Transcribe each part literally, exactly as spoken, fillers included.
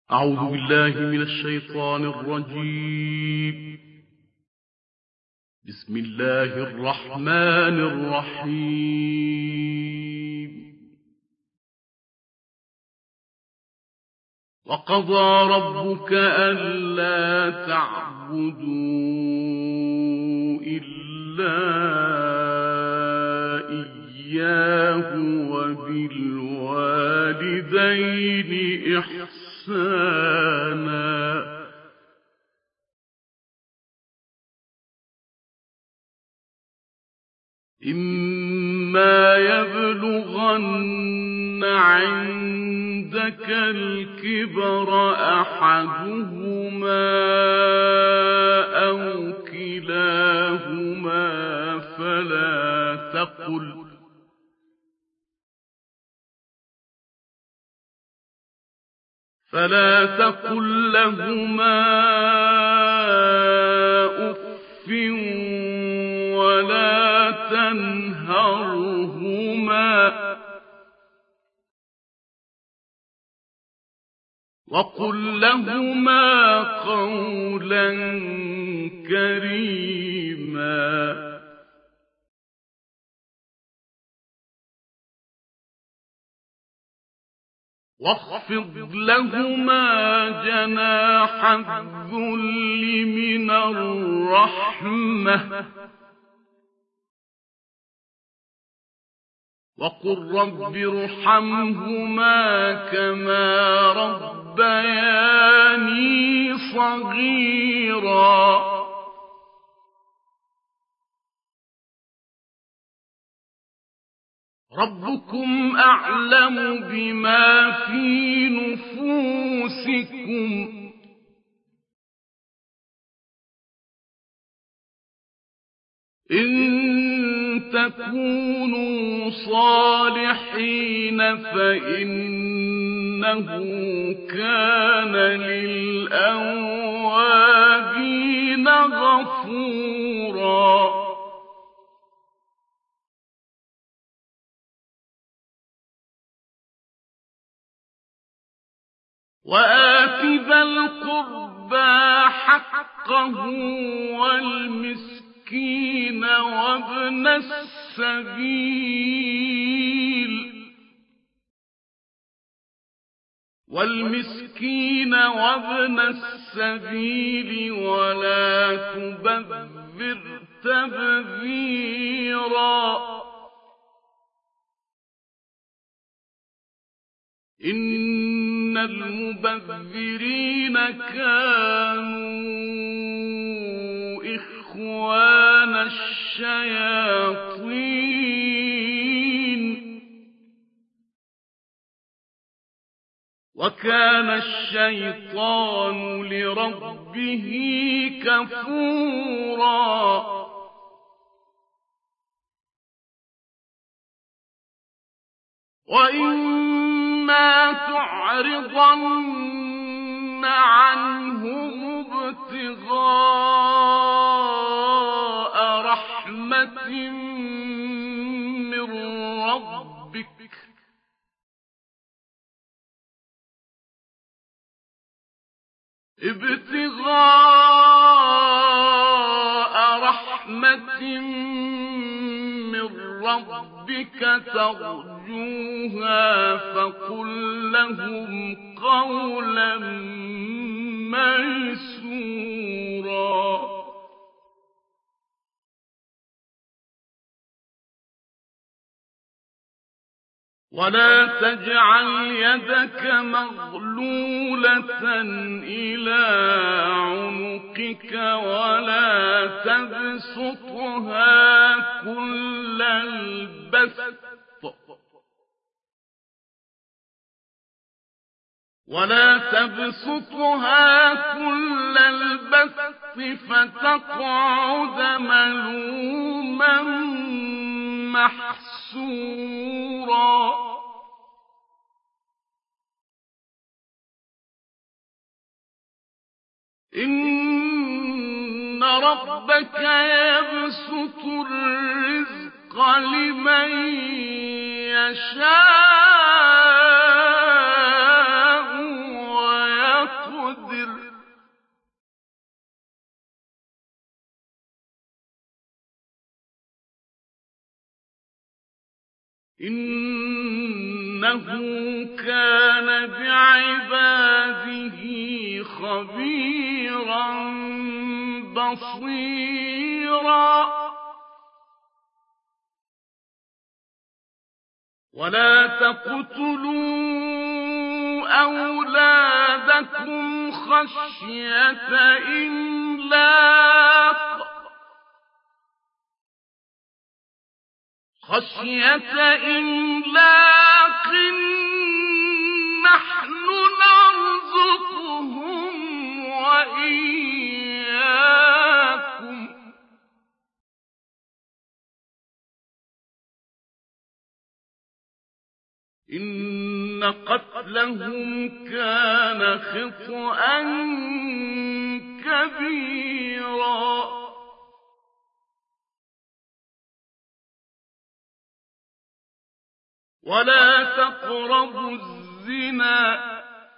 أعوذ بالله من الشيطان الرجيم. بسم الله الرحمن الرحيم. وقضى ربك ألا تعبدوا إلا إياه وبالوالدين إحسانا إما يبلغن عندك الكبر أحدهما أو كلاهما فلا تقل فلا تقل لهما أف ولا تنهرهما وقل لهما قولا كريما واخفض لهما جناح الذل من الرحمة وقل رب ارحمهما كما ربياني صغيرا ربكم أعلم بما في نفوسكم إن تكونوا صالحين فإنه كان للأوابين غفورا وآت ذا القربى حقه والمسكين وابن السبيل والمسكين وابن السبيل ولا تبذر تبذيرا إن المبذرين كانوا إخوان الشياطين وكان الشيطان لربه كفورا وإما تعرضن عنهم ابتغاء رحمة من ربك ابتغاء رحمة من ربك ترجوها فقل لهم قولا ميسورا ولا تجعل يدك مغلولة إلى عنقك ولا تبسطها كل البسط ولا تبسطها كل البسط فتقعد ملوما محسورا إن ربك يبسط الرزق لمن يشاء إنه كان بعباده خبيرا بصيرا ولا تقتلوا أولادكم خشية إملاق خشية إملاق نحن نرزقهم وإياكم إن قتلهم كان خطأ كبيرا ولا تقربوا الزنا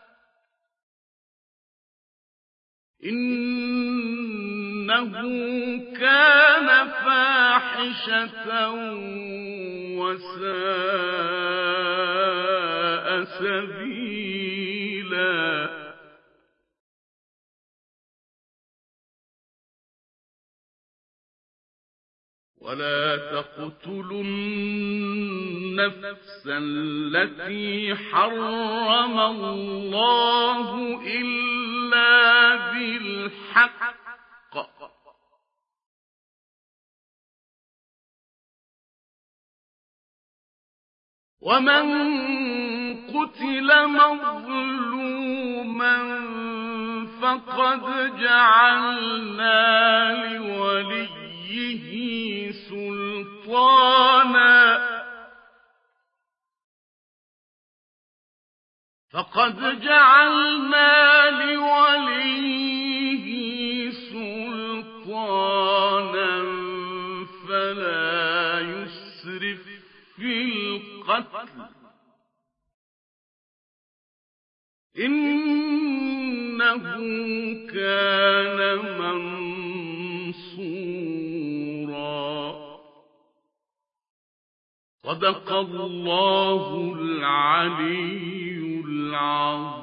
إنه كان فاحشة وساء سبيلا ولا تقتلوا النفس التي حرم الله إلا بالحق ومن قتل مظلوما فقد جعلنا لوليه سلطانا فقد جعلنا لوليه سلطانا فلا يسرف في القتل إنه كان منصورا صدق الله العلي العظيم.